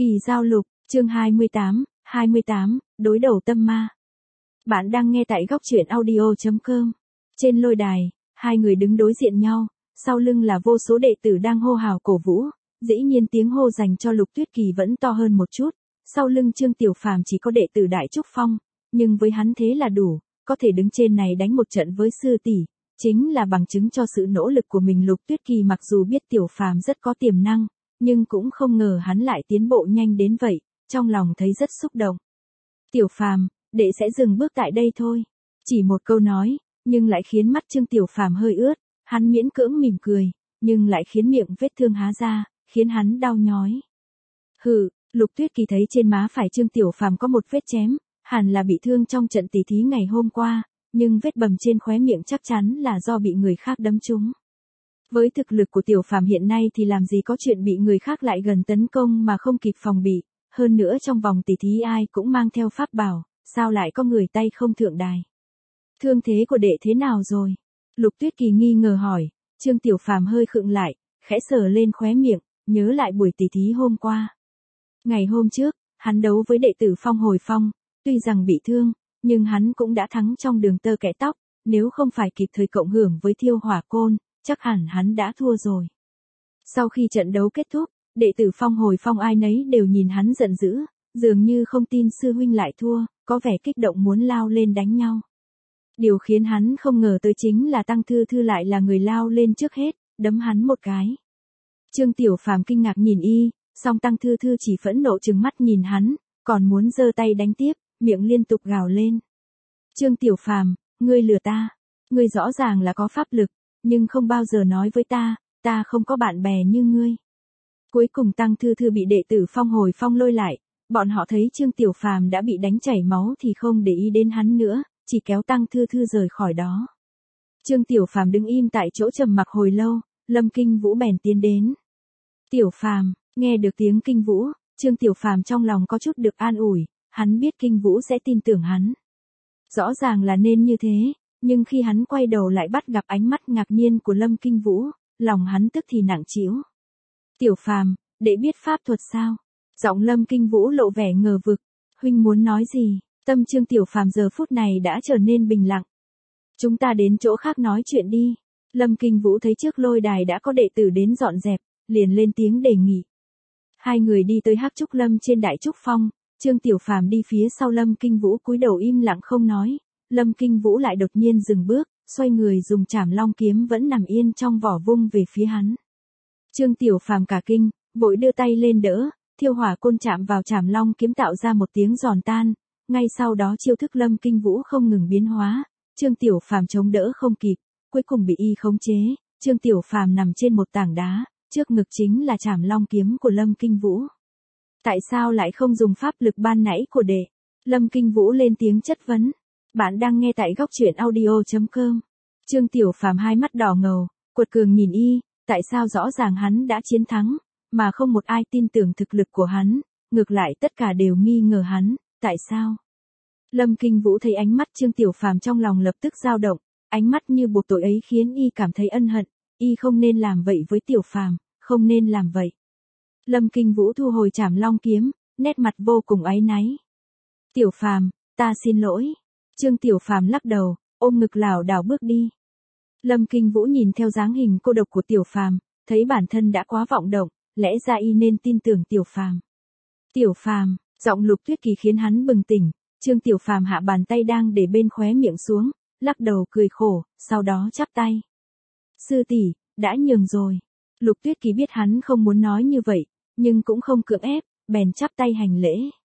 Kỳ giao lục, chương 28, đối đầu tâm ma. Bạn đang nghe tại góc truyện audio.com. Trên lôi đài, hai người đứng đối diện nhau, sau lưng là vô số đệ tử đang hô hào cổ vũ, dĩ nhiên tiếng hô dành cho Lục Tuyết Kỳ vẫn to hơn một chút, sau lưng Trương Tiểu Phàm chỉ có đệ tử Đại Trúc Phong, nhưng với hắn thế là đủ, có thể đứng trên này đánh một trận với sư tỷ, chính là bằng chứng cho sự nỗ lực của mình. Lục Tuyết Kỳ mặc dù biết Tiểu Phàm rất có tiềm năng, nhưng cũng không ngờ hắn lại tiến bộ nhanh đến vậy, trong lòng thấy rất xúc động. Tiểu Phàm, đệ sẽ dừng bước tại đây thôi. Chỉ một câu nói, nhưng lại khiến mắt Trương Tiểu Phàm hơi ướt, hắn miễn cưỡng mỉm cười, nhưng lại khiến miệng vết thương há ra, khiến hắn đau nhói. Hừ, Lục Tuyết Kỳ thấy trên má phải Trương Tiểu Phàm có một vết chém, hẳn là bị thương trong trận tỉ thí ngày hôm qua, nhưng vết bầm trên khóe miệng chắc chắn là do bị người khác đấm trúng. Với thực lực của Tiểu Phàm hiện nay thì làm gì có chuyện bị người khác lại gần tấn công mà không kịp phòng bị, hơn nữa trong vòng tỉ thí ai cũng mang theo pháp bảo, sao lại có người tay không thượng đài. Thương thế của đệ thế nào rồi? Lục Tuyết Kỳ nghi ngờ hỏi. Trương Tiểu Phàm hơi khựng lại, khẽ sờ lên khóe miệng, nhớ lại buổi tỉ thí hôm qua. Ngày hôm trước, hắn đấu với đệ tử Phong Hồi Phong, tuy rằng bị thương, nhưng hắn cũng đã thắng trong đường tơ kẽ tóc, nếu không phải kịp thời cộng hưởng với Thiêu Hỏa Côn, chắc hẳn hắn đã thua rồi. Sau khi trận đấu kết thúc, đệ tử Phong Hồi Phong ai nấy đều nhìn hắn giận dữ, dường như không tin sư huynh lại thua, có vẻ kích động muốn lao lên đánh nhau. Điều khiến hắn không ngờ tới chính là Tăng Thư Thư lại là người lao lên trước hết, đấm hắn một cái. Trương Tiểu Phàm kinh ngạc nhìn y, song Tăng Thư Thư chỉ phẫn nộ trừng mắt nhìn hắn, còn muốn giơ tay đánh tiếp, miệng liên tục gào lên. Trương Tiểu Phàm, ngươi lừa ta, ngươi rõ ràng là có pháp lực, nhưng không bao giờ nói với ta không có bạn bè như ngươi. Cuối cùng Tăng Thư Thư bị đệ tử Phong Hồi Phong lôi lại, bọn họ thấy Trương Tiểu Phàm đã bị đánh chảy máu thì không để ý đến hắn nữa, chỉ kéo Tăng Thư Thư rời khỏi đó. Trương Tiểu Phàm đứng im tại chỗ trầm mặc hồi lâu, Lâm Kinh Vũ bèn tiến đến. Tiểu Phàm, nghe được tiếng Kinh Vũ, Trương Tiểu Phàm trong lòng có chút được an ủi, hắn biết Kinh Vũ sẽ tin tưởng hắn. Rõ ràng là nên như thế, nhưng khi hắn quay đầu lại bắt gặp ánh mắt ngạc nhiên của Lâm Kinh Vũ, lòng hắn tức thì nặng trĩu. Tiểu Phàm, đệ biết pháp thuật sao? Giọng Lâm Kinh Vũ lộ vẻ ngờ vực. Huynh muốn nói gì? Tâm Trương Tiểu Phàm giờ phút này đã trở nên bình lặng. Chúng ta đến chỗ khác nói chuyện đi. Lâm Kinh Vũ thấy trước lôi đài đã có đệ tử đến dọn dẹp, liền lên tiếng đề nghị. Hai người đi tới Hắc Trúc Lâm trên Đại Trúc Phong, Trương Tiểu Phàm đi phía sau Lâm Kinh Vũ cúi đầu im lặng không nói. Lâm Kinh Vũ lại đột nhiên dừng bước, xoay người dùng Trảm Long kiếm vẫn nằm yên trong vỏ vung về phía hắn. Trương Tiểu Phàm cả kinh, vội đưa tay lên đỡ, Thiêu Hỏa Côn chạm vào Trảm Long kiếm tạo ra một tiếng giòn tan, ngay sau đó chiêu thức Lâm Kinh Vũ không ngừng biến hóa, Trương Tiểu Phàm chống đỡ không kịp, cuối cùng bị y khống chế, Trương Tiểu Phàm nằm trên một tảng đá, trước ngực chính là Trảm Long kiếm của Lâm Kinh Vũ. Tại sao lại không dùng pháp lực ban nãy của đệ? Lâm Kinh Vũ lên tiếng chất vấn. Bạn đang nghe tại góc truyện audio.com. Trương Tiểu Phàm hai mắt đỏ ngầu, quật cường nhìn y, tại sao rõ ràng hắn đã chiến thắng, mà không một ai tin tưởng thực lực của hắn, ngược lại tất cả đều nghi ngờ hắn, tại sao? Lâm Kinh Vũ thấy ánh mắt Trương Tiểu Phàm trong lòng lập tức dao động, ánh mắt như buộc tội ấy khiến y cảm thấy ân hận, y không nên làm vậy với Tiểu Phàm, không nên làm vậy. Lâm Kinh Vũ thu hồi Trảm Long kiếm, nét mặt vô cùng áy náy. Tiểu Phàm, ta xin lỗi. Trương Tiểu Phàm lắc đầu, ôm ngực lảo đảo bước đi. Lâm Kinh Vũ nhìn theo dáng hình cô độc của Tiểu Phàm, thấy bản thân đã quá vọng động, lẽ ra y nên tin tưởng Tiểu Phàm. Tiểu Phàm, giọng Lục Tuyết Kỳ khiến hắn bừng tỉnh, Trương Tiểu Phàm hạ bàn tay đang để bên khóe miệng xuống, lắc đầu cười khổ, sau đó chắp tay. Sư tỷ, đã nhường rồi. Lục Tuyết Kỳ biết hắn không muốn nói như vậy, nhưng cũng không cưỡng ép, bèn chắp tay hành lễ.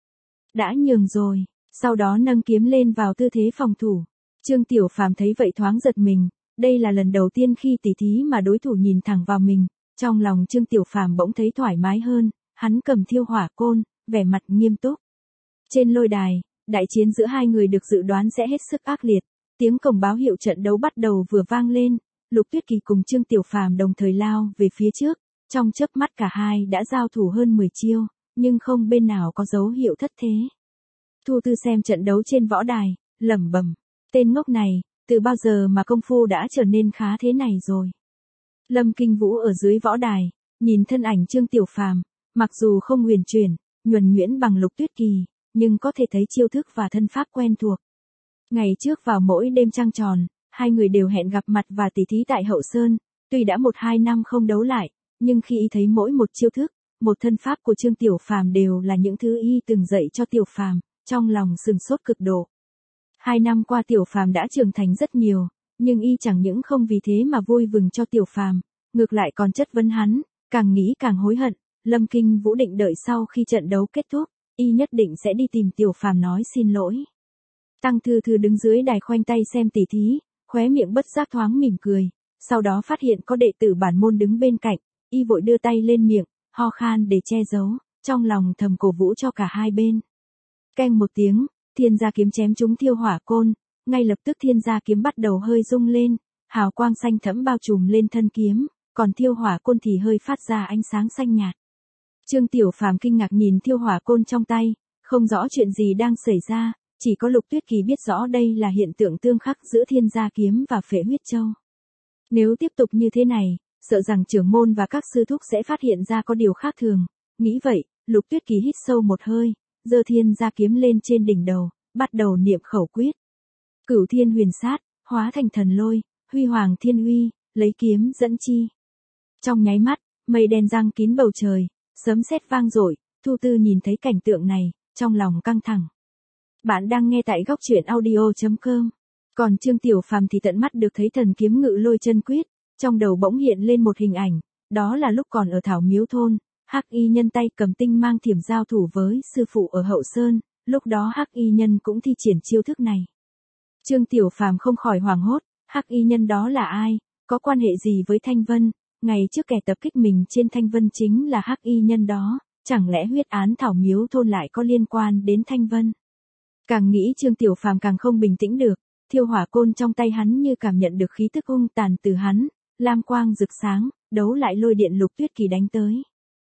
Đã nhường rồi, sau đó nâng kiếm lên vào tư thế phòng thủ. Trương Tiểu Phàm thấy vậy thoáng giật mình, đây là lần đầu tiên khi tỉ thí mà đối thủ nhìn thẳng vào mình, trong lòng Trương Tiểu Phàm bỗng thấy thoải mái hơn, hắn cầm Thiêu Hỏa Côn, vẻ mặt nghiêm túc. Trên lôi đài, đại chiến giữa hai người được dự đoán sẽ hết sức ác liệt, tiếng còng báo hiệu trận đấu bắt đầu vừa vang lên, Lục Tuyết Kỳ cùng Trương Tiểu Phàm đồng thời lao về phía trước, trong chớp mắt cả hai đã giao thủ hơn 10 chiêu, nhưng không bên nào có dấu hiệu thất thế. Thu Tư xem trận đấu trên võ đài, lẩm bẩm, tên ngốc này, từ bao giờ mà công phu đã trở nên khá thế này rồi. Lâm Kinh Vũ ở dưới võ đài, nhìn thân ảnh Trương Tiểu Phàm, mặc dù không huyền chuyển, nhuần nhuyễn bằng Lục Tuyết Kỳ, nhưng có thể thấy chiêu thức và thân pháp quen thuộc. Ngày trước vào mỗi đêm trăng tròn, hai người đều hẹn gặp mặt và tỉ thí tại Hậu Sơn, tuy đã 1-2 năm không đấu lại, nhưng khi y thấy mỗi một chiêu thức, một thân pháp của Trương Tiểu Phàm đều là những thứ y từng dạy cho Tiểu Phàm, trong lòng sừng sốt cực độ. 2 năm qua Tiểu Phàm đã trưởng thành rất nhiều, nhưng y chẳng những không vì thế mà vui mừng cho Tiểu Phàm, ngược lại còn chất vấn hắn, càng nghĩ càng hối hận. Lâm Kinh Vũ định đợi sau khi trận đấu kết thúc, y nhất định sẽ đi tìm Tiểu Phàm nói xin lỗi. Tăng Thư Thư đứng dưới đài khoanh tay xem tỉ thí, khóe miệng bất giác thoáng mỉm cười, sau đó phát hiện có đệ tử bản môn đứng bên cạnh, y vội đưa tay lên miệng, ho khan để che giấu, trong lòng thầm cổ vũ cho cả hai bên. Keng một tiếng, Thiên Gia kiếm chém trúng Thiêu Hỏa Côn, ngay lập tức Thiên Gia kiếm bắt đầu hơi rung lên, hào quang xanh thẫm bao trùm lên thân kiếm, còn Thiêu Hỏa Côn thì hơi phát ra ánh sáng xanh nhạt. Trương Tiểu Phàm kinh ngạc nhìn Thiêu Hỏa Côn trong tay, không rõ chuyện gì đang xảy ra, chỉ có Lục Tuyết Kỳ biết rõ đây là hiện tượng tương khắc giữa Thiên Gia kiếm và Phệ Huyết Châu. Nếu tiếp tục như thế này, sợ rằng trưởng môn và các sư thúc sẽ phát hiện ra có điều khác thường. Nghĩ vậy, Lục Tuyết Kỳ hít sâu một hơi, giơ Thiên Gia kiếm lên trên đỉnh đầu, bắt đầu niệm khẩu quyết. Cửu Thiên Huyền Sát, hóa thành thần lôi, huy hoàng thiên uy, lấy kiếm dẫn chi. Trong nháy mắt, mây đen giăng kín bầu trời, sấm sét vang dội, Thu Tư nhìn thấy cảnh tượng này, trong lòng căng thẳng. Bạn đang nghe tại góc truyện audio.com. Còn Trương Tiểu Phàm thì tận mắt được thấy thần kiếm ngự lôi chân quyết, trong đầu bỗng hiện lên một hình ảnh, đó là lúc còn ở Thảo Miếu thôn, Hắc Y Nhân tay cầm tinh mang thiểm giao thủ với sư phụ ở Hậu Sơn, lúc đó Hắc Y Nhân cũng thi triển chiêu thức này. Trương Tiểu Phàm không khỏi hoảng hốt, Hắc Y Nhân đó là ai, có quan hệ gì với Thanh Vân, ngày trước kẻ tập kích mình trên Thanh Vân chính là Hắc Y Nhân đó, chẳng lẽ huyết án Thảo Miếu thôn lại có liên quan đến Thanh Vân. Càng nghĩ Trương Tiểu Phàm càng không bình tĩnh được, Thiêu Hỏa Côn trong tay hắn như cảm nhận được khí tức hung tàn từ hắn, lam quang rực sáng, đấu lại lôi điện Lục Tuyết Kỳ đánh tới.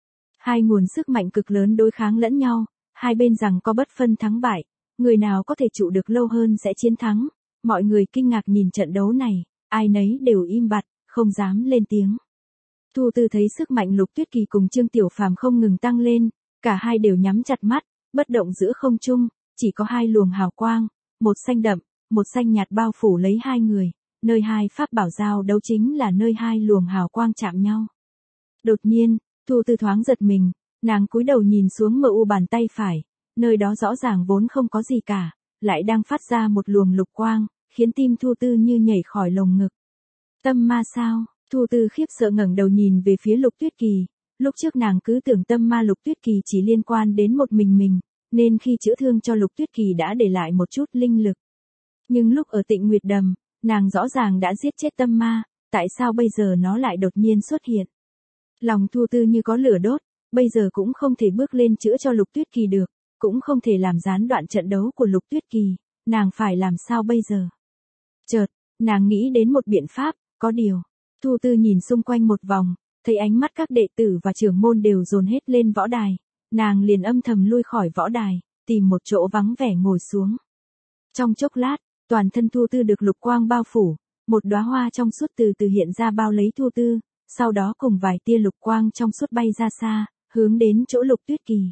Hai nguồn sức mạnh cực lớn đối kháng lẫn nhau, hai bên rằng có bất phân thắng bại, người nào có thể trụ được lâu hơn sẽ chiến thắng. Mọi người kinh ngạc nhìn trận đấu này, ai nấy đều im bặt, không dám lên tiếng. Thu Tư thấy sức mạnh Lục Tuyết Kỳ cùng Trương Tiểu Phàm không ngừng tăng lên, cả hai đều nhắm chặt mắt, bất động giữa không trung, chỉ có hai luồng hào quang, một xanh đậm, một xanh nhạt bao phủ lấy hai người, nơi hai pháp bảo giao đấu chính là nơi hai luồng hào quang chạm nhau. Đột nhiên, Thu Tư thoáng giật mình, nàng cúi đầu nhìn xuống mu bàn tay phải, nơi đó rõ ràng vốn không có gì cả, lại đang phát ra một luồng lục quang, khiến tim Thu Tư như nhảy khỏi lồng ngực. Tâm ma sao? Thu Tư khiếp sợ ngẩng đầu nhìn về phía Lục Tuyết Kỳ, lúc trước nàng cứ tưởng tâm ma Lục Tuyết Kỳ chỉ liên quan đến một mình, nên khi chữa thương cho Lục Tuyết Kỳ đã để lại một chút linh lực. Nhưng lúc ở Tịnh Nguyệt Đầm, nàng rõ ràng đã giết chết tâm ma, tại sao bây giờ nó lại đột nhiên xuất hiện? Lòng Thu Tư như có lửa đốt, bây giờ cũng không thể bước lên chữa cho Lục Tuyết Kỳ được, cũng không thể làm gián đoạn trận đấu của Lục Tuyết Kỳ, nàng phải làm sao bây giờ? Chợt, nàng nghĩ đến một biện pháp, có điều. Thu Tư nhìn xung quanh một vòng, thấy ánh mắt các đệ tử và trưởng môn đều dồn hết lên võ đài, nàng liền âm thầm lui khỏi võ đài, tìm một chỗ vắng vẻ ngồi xuống. Trong chốc lát, toàn thân Thu Tư được lục quang bao phủ, một đóa hoa trong suốt từ từ hiện ra bao lấy Thu Tư, sau đó cùng vài tia lục quang trong suốt bay ra xa, hướng đến chỗ Lục Tuyết Kỳ.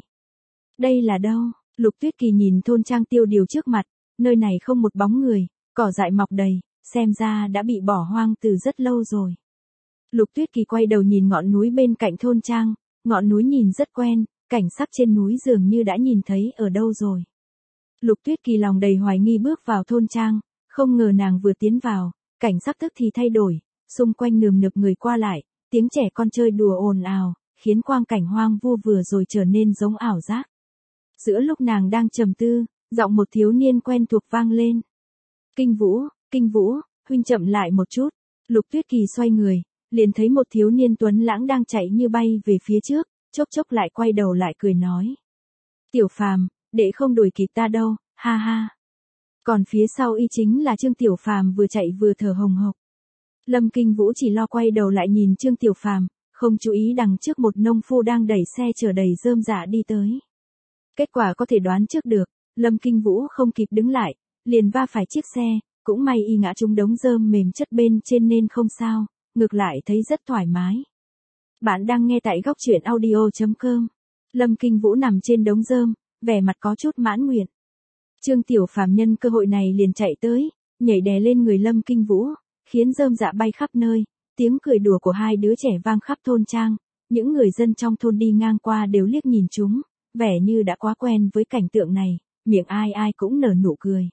Đây là đâu? Lục Tuyết Kỳ nhìn thôn trang tiêu điều trước mặt, nơi này không một bóng người, cỏ dại mọc đầy, xem ra đã bị bỏ hoang từ rất lâu rồi. Lục Tuyết Kỳ quay đầu nhìn ngọn núi bên cạnh thôn trang, ngọn núi nhìn rất quen, cảnh sắc trên núi dường như đã nhìn thấy ở đâu rồi. Lục Tuyết Kỳ lòng đầy hoài nghi bước vào thôn trang, không ngờ nàng vừa tiến vào, cảnh sắc tức thì thay đổi, xung quanh nườm nượp người qua lại, tiếng trẻ con chơi đùa ồn ào, khiến quang cảnh hoang vu vừa rồi trở nên giống ảo giác. Giữa lúc nàng đang trầm tư, giọng một thiếu niên quen thuộc vang lên. Kinh Vũ, huynh chậm lại một chút. Lục Tuyết Kỳ xoay người, liền thấy một thiếu niên tuấn lãng đang chạy như bay về phía trước, chốc chốc lại quay đầu lại cười nói. Tiểu Phàm, đệ không đuổi kịp ta đâu, ha ha. Còn phía sau y chính là Trương Tiểu Phàm vừa chạy vừa thở hồng hộc. Lâm Kinh Vũ chỉ lo quay đầu lại nhìn Trương Tiểu Phàm, không chú ý đằng trước một nông phu đang đẩy xe chở đầy rơm rạ đi tới. Kết quả có thể đoán trước được, Lâm Kinh Vũ không kịp đứng lại, liền va phải chiếc xe, cũng may y ngã trúng đống rơm mềm chất bên trên nên không sao, ngược lại thấy rất thoải mái. Bạn đang nghe tại góc truyện audio.com. Lâm Kinh Vũ nằm trên đống rơm, vẻ mặt có chút mãn nguyện. Trương Tiểu Phàm nhân cơ hội này liền chạy tới, nhảy đè lên người Lâm Kinh Vũ, khiến rơm dạ bay khắp nơi, tiếng cười đùa của hai đứa trẻ vang khắp thôn trang, những người dân trong thôn đi ngang qua đều liếc nhìn chúng, vẻ như đã quá quen với cảnh tượng này, miệng ai ai cũng nở nụ cười.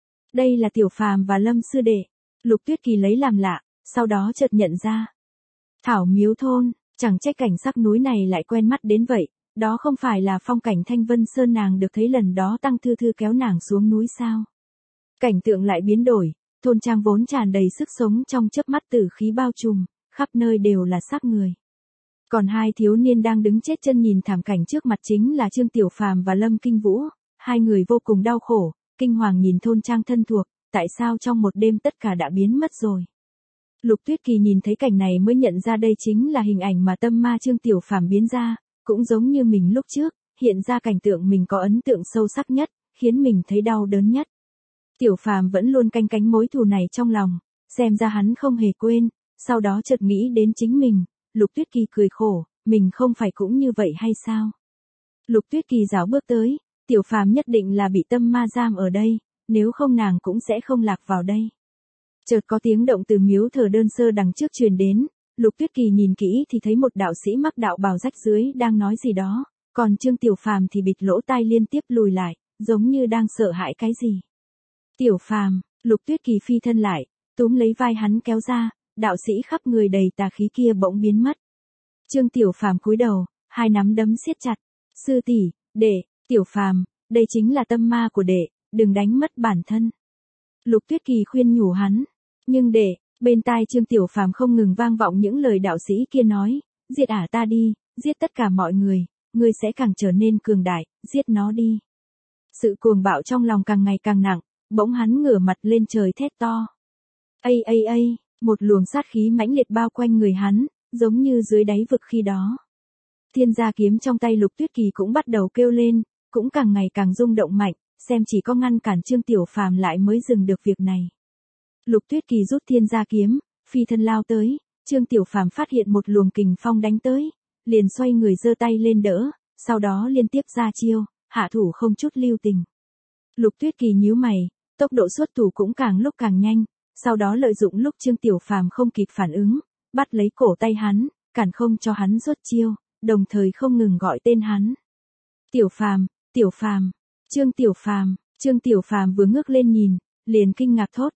Đây là Tiểu Phàm và Lâm sư đệ, Lục Tuyết Kỳ lấy làm lạ, sau đó chợt nhận ra. Thảo Miếu thôn, chẳng trách cảnh sắc núi này lại quen mắt đến vậy, đó không phải là phong cảnh Thanh Vân Sơn nàng được thấy lần đó Tăng Thư Thư kéo nàng xuống núi sao. Cảnh tượng lại biến đổi, thôn trang vốn tràn đầy sức sống trong chớp mắt tử khí bao trùm, khắp nơi đều là xác người. Còn hai thiếu niên đang đứng chết chân nhìn thảm cảnh trước mặt chính là Trương Tiểu Phàm và Lâm Kinh Vũ, hai người vô cùng đau khổ, kinh hoàng nhìn thôn trang thân thuộc, tại sao trong một đêm tất cả đã biến mất rồi. Lục Tuyết Kỳ nhìn thấy cảnh này mới nhận ra đây chính là hình ảnh mà tâm ma Trương Tiểu Phàm biến ra, cũng giống như mình lúc trước, hiện ra cảnh tượng mình có ấn tượng sâu sắc nhất, khiến mình thấy đau đớn nhất. Tiểu Phàm vẫn luôn canh cánh mối thù này trong lòng, xem ra hắn không hề quên, sau đó chợt nghĩ đến chính mình, Lục Tuyết Kỳ cười khổ, mình không phải cũng như vậy hay sao? Lục Tuyết Kỳ rảo bước tới, Tiểu Phàm nhất định là bị tâm ma giam ở đây, nếu không nàng cũng sẽ không lạc vào đây. Chợt có tiếng động từ miếu thờ đơn sơ đằng trước truyền đến, Lục Tuyết Kỳ nhìn kỹ thì thấy một đạo sĩ mắc đạo bào rách dưới đang nói gì đó, còn Trương Tiểu Phàm thì bịt lỗ tai liên tiếp lùi lại, giống như đang sợ hãi cái gì. Tiểu Phàm, Lục Tuyết Kỳ phi thân lại, túm lấy vai hắn kéo ra, đạo sĩ khắp người đầy tà khí kia bỗng biến mất. Trương Tiểu Phàm cúi đầu, hai nắm đấm siết chặt. Sư tỷ, đệ, Tiểu Phàm, đây chính là tâm ma của đệ, đừng đánh mất bản thân. Lục Tuyết Kỳ khuyên nhủ hắn, nhưng đệ, bên tai Trương Tiểu Phàm không ngừng vang vọng những lời đạo sĩ kia nói, giết ả ta đi, giết tất cả mọi người, ngươi sẽ càng trở nên cường đại, giết nó đi. Sự cuồng bạo trong lòng càng ngày càng nặng, bỗng hắn ngửa mặt lên trời thét to. Ây ây ây, một luồng sát khí mãnh liệt bao quanh người hắn, giống như dưới đáy vực khi đó. Thiên gia kiếm trong tay Lục Tuyết Kỳ cũng bắt đầu kêu lên, cũng càng ngày càng rung động mạnh, xem chỉ có ngăn cản Trương Tiểu Phàm lại mới dừng được việc này. Lục Tuyết Kỳ rút thiên gia kiếm, phi thân lao tới, Trương Tiểu Phàm phát hiện một luồng kình phong đánh tới, liền xoay người giơ tay lên đỡ, sau đó liên tiếp ra chiêu, hạ thủ không chút lưu tình. Lục Tuyết Kỳ nhíu mày, tốc độ xuất thủ cũng càng lúc càng nhanh, sau đó lợi dụng lúc Trương Tiểu Phàm không kịp phản ứng, bắt lấy cổ tay hắn, cản không cho hắn xuất chiêu, đồng thời không ngừng gọi tên hắn. Tiểu Phàm, Tiểu Phàm, Trương Tiểu Phàm, Trương Tiểu Phàm vừa ngước lên nhìn, liền kinh ngạc thốt.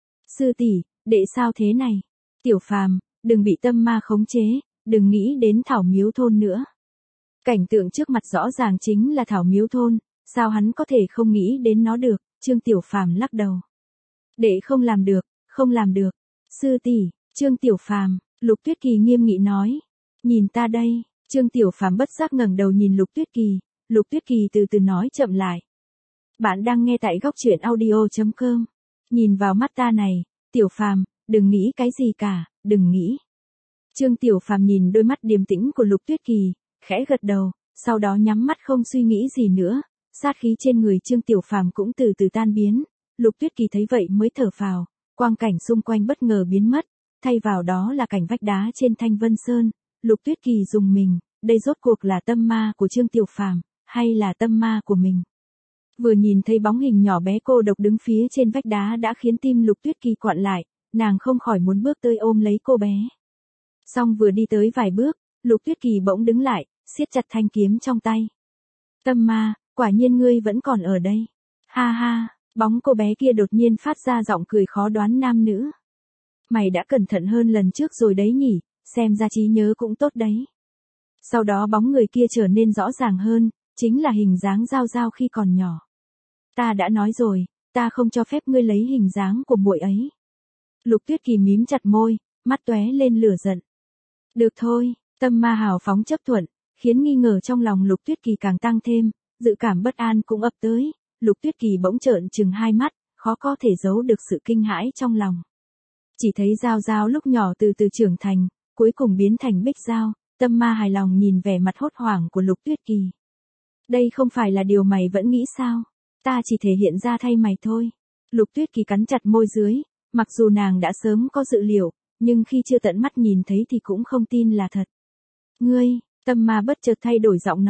Sư tỷ, đệ sao thế này? Tiểu Phàm, đừng bị tâm ma khống chế, đừng nghĩ đến Thảo Miếu thôn nữa. Cảnh tượng trước mặt rõ ràng chính là Thảo Miếu thôn, sao hắn có thể không nghĩ đến nó được? Trương Tiểu Phàm lắc đầu. Đệ không làm được, không làm được. Sư tỷ, Trương Tiểu Phàm, Lục Tuyết Kỳ nghiêm nghị nói. Nhìn ta đây, Trương Tiểu Phàm bất giác ngẩng đầu nhìn Lục Tuyết Kỳ, Lục Tuyết Kỳ từ từ nói chậm lại. Bạn đang nghe tại góc truyện audio.com. Nhìn vào mắt ta này, Tiểu Phàm, đừng nghĩ cái gì cả, đừng nghĩ. Trương Tiểu Phàm nhìn đôi mắt điềm tĩnh của Lục Tuyết Kỳ, khẽ gật đầu, sau đó nhắm mắt không suy nghĩ gì nữa, sát khí trên người Trương Tiểu Phàm cũng từ từ tan biến. Lục Tuyết Kỳ thấy vậy mới thở phào, quang cảnh xung quanh bất ngờ biến mất, thay vào đó là cảnh vách đá trên Thanh Vân Sơn. Lục Tuyết Kỳ rùng mình, đây rốt cuộc là tâm ma của Trương Tiểu Phàm, hay là tâm ma của mình? Vừa nhìn thấy bóng hình nhỏ bé cô độc đứng phía trên vách đá đã khiến tim Lục Tuyết Kỳ quặn lại, nàng không khỏi muốn bước tới ôm lấy cô bé. Song vừa đi tới vài bước, Lục Tuyết Kỳ bỗng đứng lại, siết chặt thanh kiếm trong tay. Tâm ma, quả nhiên ngươi vẫn còn ở đây. Ha ha, bóng cô bé kia đột nhiên phát ra giọng cười khó đoán nam nữ. Mày đã cẩn thận hơn lần trước rồi đấy nhỉ, xem ra trí nhớ cũng tốt đấy. Sau đó bóng người kia trở nên rõ ràng hơn, chính là hình dáng Giao Giao khi còn nhỏ. Ta đã nói rồi, ta không cho phép ngươi lấy hình dáng của muội ấy. Lục Tuyết Kỳ mím chặt môi, mắt tóe lên lửa giận. Được thôi, tâm ma hào phóng chấp thuận, khiến nghi ngờ trong lòng Lục Tuyết Kỳ càng tăng thêm, dự cảm bất an cũng ập tới, Lục Tuyết Kỳ bỗng trợn trừng hai mắt, khó có thể giấu được sự kinh hãi trong lòng. Chỉ thấy Giao Giao lúc nhỏ từ từ trưởng thành, cuối cùng biến thành Bích Giao, tâm ma hài lòng nhìn vẻ mặt hốt hoảng của Lục Tuyết Kỳ. Đây không phải là điều mày vẫn nghĩ sao? Ta chỉ thể hiện ra thay mày thôi. Lục Tuyết Kỳ cắn chặt môi dưới, mặc dù nàng đã sớm có dự liệu, nhưng khi chưa tận mắt nhìn thấy thì cũng không tin là thật. Ngươi, tâm ma bất chợt thay đổi giọng nói,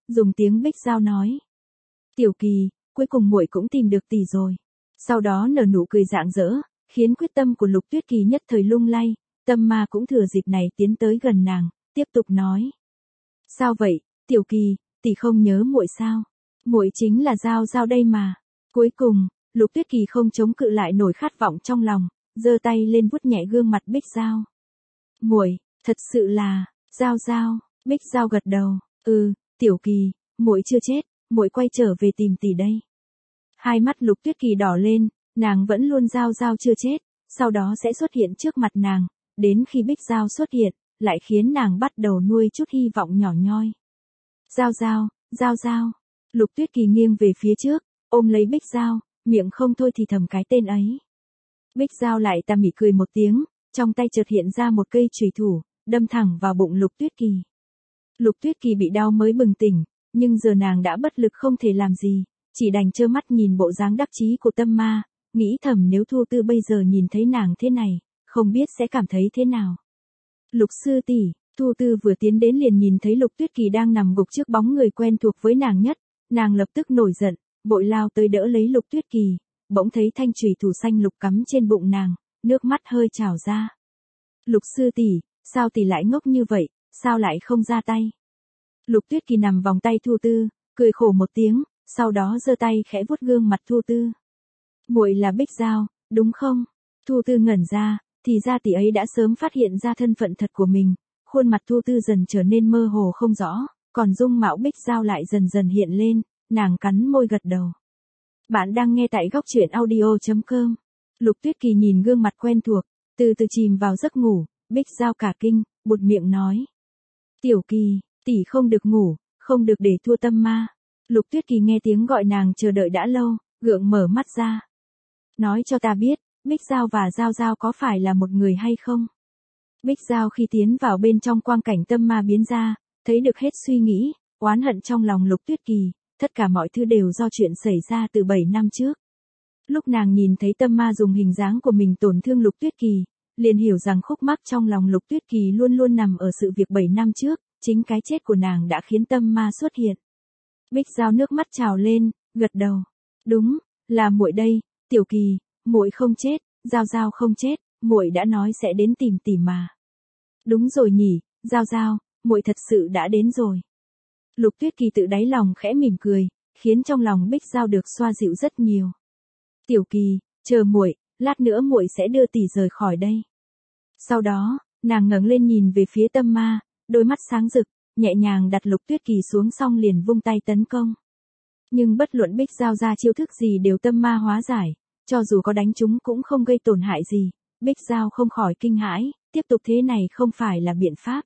dùng tiếng Bích Giao nói. Tiểu Kỳ, cuối cùng muội cũng tìm được tỷ rồi. Sau đó nở nụ cười rạng rỡ, khiến quyết tâm của Lục Tuyết Kỳ nhất thời lung lay, tâm ma cũng thừa dịp này tiến tới gần nàng, tiếp tục nói. Sao vậy, Tiểu Kỳ, tỷ không nhớ muội sao? Muội chính là Giao Giao đây mà. Cuối cùng, Lục Tuyết Kỳ không chống cự lại nổi khát vọng trong lòng, giơ tay lên vuốt nhẹ gương mặt Bích Giao. Muội, thật sự là, Giao Giao, Bích Giao gật đầu, Tiểu Kỳ, muội chưa chết, muội quay trở về tìm tỷ đây. Hai mắt Lục Tuyết Kỳ đỏ lên, nàng vẫn luôn Giao Giao chưa chết, sau đó sẽ xuất hiện trước mặt nàng, đến khi Bích Giao xuất hiện, lại khiến nàng bắt đầu nuôi chút hy vọng nhỏ nhoi. Giao Giao, Giao Giao, Lục Tuyết Kỳ nghiêng về phía trước, ôm lấy Bích Giao, miệng không thôi thì thầm cái tên ấy. Bích Giao lại tà mỉ cười một tiếng, trong tay chợt hiện ra một cây chùy thủ, đâm thẳng vào bụng Lục Tuyết Kỳ. Lục Tuyết Kỳ bị đau mới bừng tỉnh, nhưng giờ nàng đã bất lực không thể làm gì, chỉ đành trơ mắt nhìn bộ dáng đắc chí của tâm ma, nghĩ thầm nếu Thu Tư bây giờ nhìn thấy nàng thế này, không biết sẽ cảm thấy thế nào. Lục sư tỷ, Thu Tư vừa tiến đến liền nhìn thấy Lục Tuyết Kỳ đang nằm gục trước bóng người quen thuộc với nàng nhất, nàng lập tức nổi giận, vội lao tới đỡ lấy Lục Tuyết Kỳ, bỗng thấy thanh chùy thủ xanh lục cắm trên bụng nàng, nước mắt hơi trào ra. Lục sư tỷ, sao tỷ lại ngốc như vậy, sao lại không ra tay? Lục Tuyết Kỳ nằm vòng tay Thu Tư, cười khổ một tiếng, sau đó giơ tay khẽ vuốt gương mặt Thu Tư. Muội là Bích Giao, đúng không? Thu Tư ngẩn ra, thì ra tỷ ấy đã sớm phát hiện ra thân phận thật của mình, khuôn mặt Thu Tư dần trở nên mơ hồ không rõ, còn dung mạo Bích Giao lại dần dần hiện lên, nàng cắn môi gật đầu. Bạn đang nghe tại góc truyện audio.com. Lục Tuyết Kỳ nhìn gương mặt quen thuộc, từ từ chìm vào giấc ngủ, Bích Giao cả kinh, buột miệng nói. Tiểu Kỳ, tỷ không được ngủ, không được để thua tâm ma. Lục Tuyết Kỳ nghe tiếng gọi nàng chờ đợi đã lâu, gượng mở mắt ra. Nói cho ta biết, Bích Giao và Giao Giao có phải là một người hay không? Bích Giao khi tiến vào bên trong quang cảnh tâm ma biến ra, thấy được hết suy nghĩ, oán hận trong lòng Lục Tuyết Kỳ, tất cả mọi thứ đều do chuyện xảy ra từ 7 năm trước. Lúc nàng nhìn thấy tâm ma dùng hình dáng của mình tổn thương Lục Tuyết Kỳ, liền hiểu rằng khúc mắc trong lòng Lục Tuyết Kỳ luôn luôn nằm ở sự việc 7 năm trước, chính cái chết của nàng đã khiến tâm ma xuất hiện. Bích Giao nước mắt trào lên, gật đầu. Đúng, là muội đây, Tiểu Kỳ, muội không chết, Giao Giao không chết, muội đã nói sẽ đến tìm tỷ mà. Đúng rồi nhỉ, Giao Giao, muội thật sự đã đến rồi. Lục Tuyết Kỳ tự đáy lòng khẽ mỉm cười, khiến trong lòng Bích Giao được xoa dịu rất nhiều. Tiểu Kỳ, chờ muội, lát nữa muội sẽ đưa tỷ rời khỏi đây. Sau đó, nàng ngẩng lên nhìn về phía tâm ma, đôi mắt sáng rực, nhẹ nhàng đặt Lục Tuyết Kỳ xuống xong liền vung tay tấn công. Nhưng bất luận Bích Giao ra chiêu thức gì đều tâm ma hóa giải, cho dù có đánh chúng cũng không gây tổn hại gì, Bích Giao không khỏi kinh hãi, tiếp tục thế này không phải là biện pháp.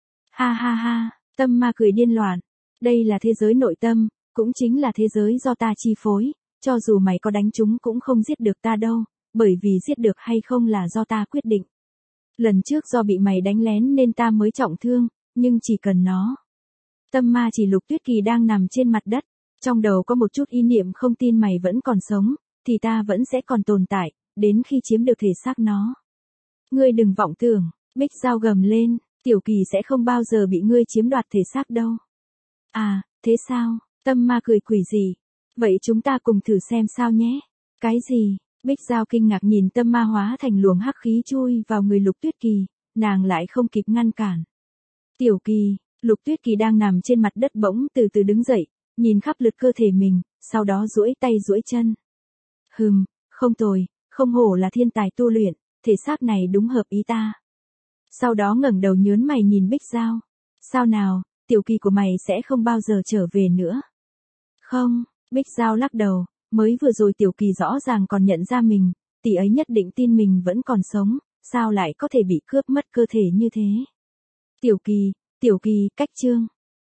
Ha ha ha, tâm ma cười điên loạn, đây là thế giới nội tâm, cũng chính là thế giới do ta chi phối, cho dù mày có đánh chúng cũng không giết được ta đâu, bởi vì giết được hay không là do ta quyết định. Lần trước do bị mày đánh lén nên ta mới trọng thương, nhưng chỉ cần nó. Tâm ma chỉ Lục Tuyết Kỳ đang nằm trên mặt đất, trong đầu có một chút ý niệm không tin mày vẫn còn sống, thì ta vẫn sẽ còn tồn tại, đến khi chiếm được thể xác nó. Ngươi đừng vọng tưởng, Bích Giao gầm lên, Tiểu Kỳ sẽ không bao giờ bị ngươi chiếm đoạt thể xác đâu. À, thế sao? Tâm ma cười quỷ gì? Vậy chúng ta cùng thử xem sao nhé. Cái gì? Bích Giao kinh ngạc nhìn tâm ma hóa thành luồng hắc khí chui vào người Lục Tuyết Kỳ, nàng lại không kịp ngăn cản. Tiểu Kỳ, Lục Tuyết Kỳ đang nằm trên mặt đất bỗng từ từ đứng dậy, nhìn khắp lượt cơ thể mình, sau đó duỗi tay duỗi chân. Không tồi, không hổ là thiên tài tu luyện, thể xác này đúng hợp ý ta. Sau đó ngẩng đầu nhớn mày nhìn Bích Giao. Sao nào, Tiểu Kỳ của mày sẽ không bao giờ trở về nữa. Không, Bích Giao lắc đầu, mới vừa rồi Tiểu Kỳ rõ ràng còn nhận ra mình, tỷ ấy nhất định tin mình vẫn còn sống, sao lại có thể bị cướp mất cơ thể như thế. Tiểu Kỳ, cách chương.